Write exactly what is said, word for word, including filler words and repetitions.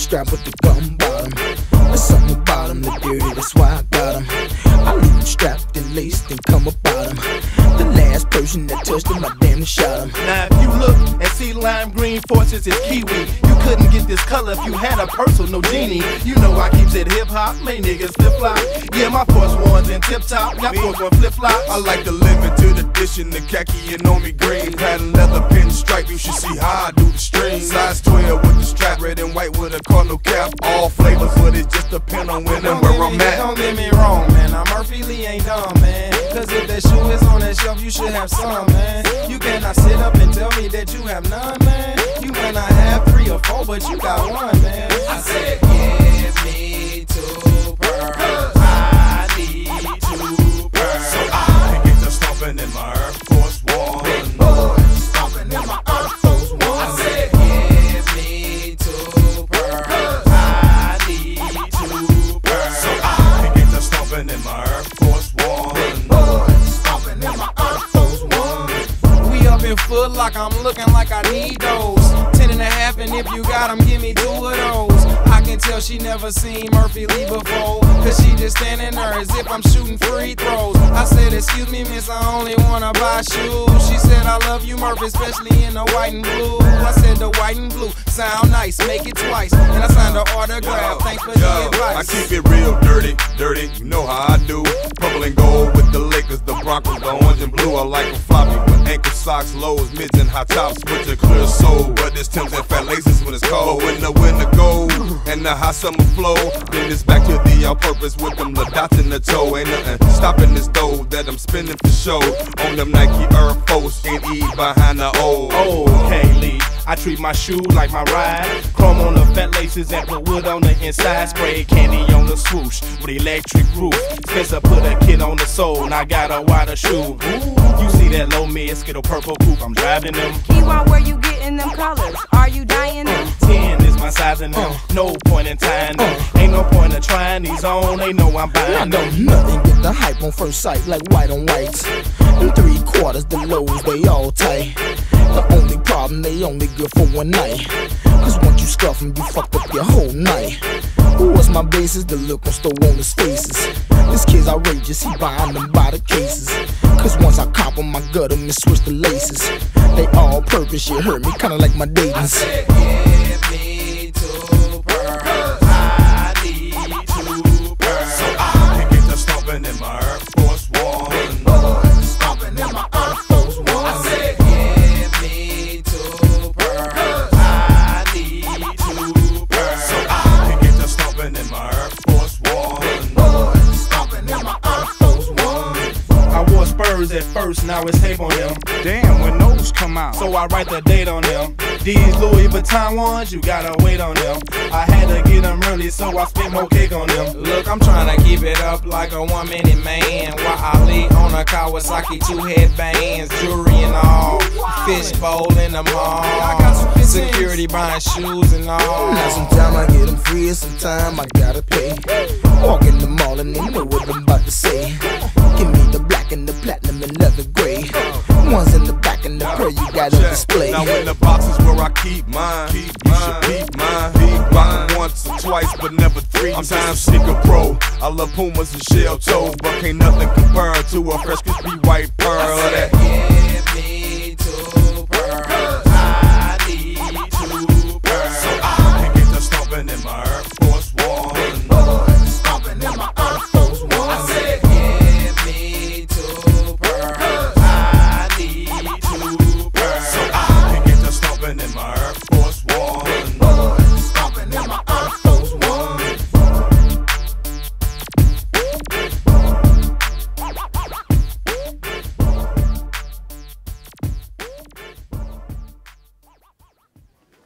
strap with the gun bottom. There's something about him, the dirty, that's why I got him. I leave him strapped and laced and come about him. The last person that touched him, I damn near shot him. Now if you look and see lime green forces is kiwi, you couldn't get this color if you had a purse or no genie. You know I keeps it hip hop, make niggas flip flop. Yeah, my force ones in tip top, y'all force one flip flop. I like the limited edition, the khaki and on me green. Pattern leather pinstripe, you should see how I do the string. Size twelve with the strap, red and white with a cardinal cap. All flavors, but it just depend on when and where I'm at. Don't get me wrong, man, I'm Murphy Lee ain't dumb, man. Cause if that shoe is on that shelf, you should have some, man. You cannot sit up and tell me that you have none, man. You might not have three or four, but you got one, man. I said, give me two pearls. I need two pearls. So I can get to stomping in my Air Force One. Big boy stomping in my Air Force One. I said, give me two pearls. I need two pearls. So I can get to stomping in my Air Force One. Big boy stomping in my Air Force One. We up in Foot Lock, I'm looking like I need those. Ten and a half, and if you got them, give me two of those. I can tell she never seen Murphy Lee before, cause she just standing there as if I'm shooting free throws. I said, excuse me, miss, I only wanna buy shoes. She said, I love you, Murphy, especially in the white and blue. I said, the white and blue sound nice, make it twice. And I signed the autograph, thanks for Yo, the advice. I keep it real dirty, dirty, you know how I do. Purple and gold with the Lakers, the Broncos, the orange and blue. I like them floppy with ankle socks, lows, mids, and high tops with a clear soul. But it's Tim's and fat laces when it's cold. But when the winter gold and the hot summer flow, then it's back to the all-purpose with them little dots in the toe. Ain't nothing stopping this dough that I'm spinning for show. On them Nike Air Force, ain't E behind the O. Okay, Lee, I treat my shoe like my ride. Chrome on the fat laces and put wood on the inside. Spray candy on the swoosh with electric roof. Spencer put a kid on the sole, and I got a wider shoe. Ooh, you see that low mid Skittle purple coupe, I'm driving them. Keyword, where you getting them colors? Are you dying them? Ten is my size in them, no point in tying them. Ain't no point in trying these on, they know I'm I buying know them. nothing get the hype on first sight like white on whites. Them three quarters, the lows, they all tight. The only problem, they only good for one night. Cause once you scuff them, you fucked up your whole night. Who was my basis? The look on store on his faces. This kid's outrageous, he buying them by the cases. Cause once I cop them, I gut them and switch the laces. They all purpose, shit hurt me, kinda like my I dating. said, give me two pearls. I need two pearls. So I can get to stomping in my Air Force One. Big boy stomping in my Air Force One. I said, give me two pearls. I need two pearls. So I can get to stomping in my Air Force One. Big boy stomping in my Air Force One. I wore Spurs at first, now it's tape on them. Damn, when those come out. So I write the date on them. These Louis Vuitton ones, you gotta wait on them. I had to get them early, so I spent more cake on them. Look, I'm trying to keep it up like a one-minute man. While I lean on a Kawasaki, two headbands, jewelry and all, fishbowl in the mall. I got some security buying shoes and all. Now sometime I get them free and sometime I gotta pay. Walk in the mall and they know what I'm about to say. Give me the black and the platinum and leather gray. Ones in the back and the pearl you got on display. Now in the boxes where I keep mine, keep you should peep mine. Peep mine once or twice, but never three times. I'm sneaker pro. I love Pumas and shell toes, but can't nothing compare to a fresh crispy white pearl. I said, that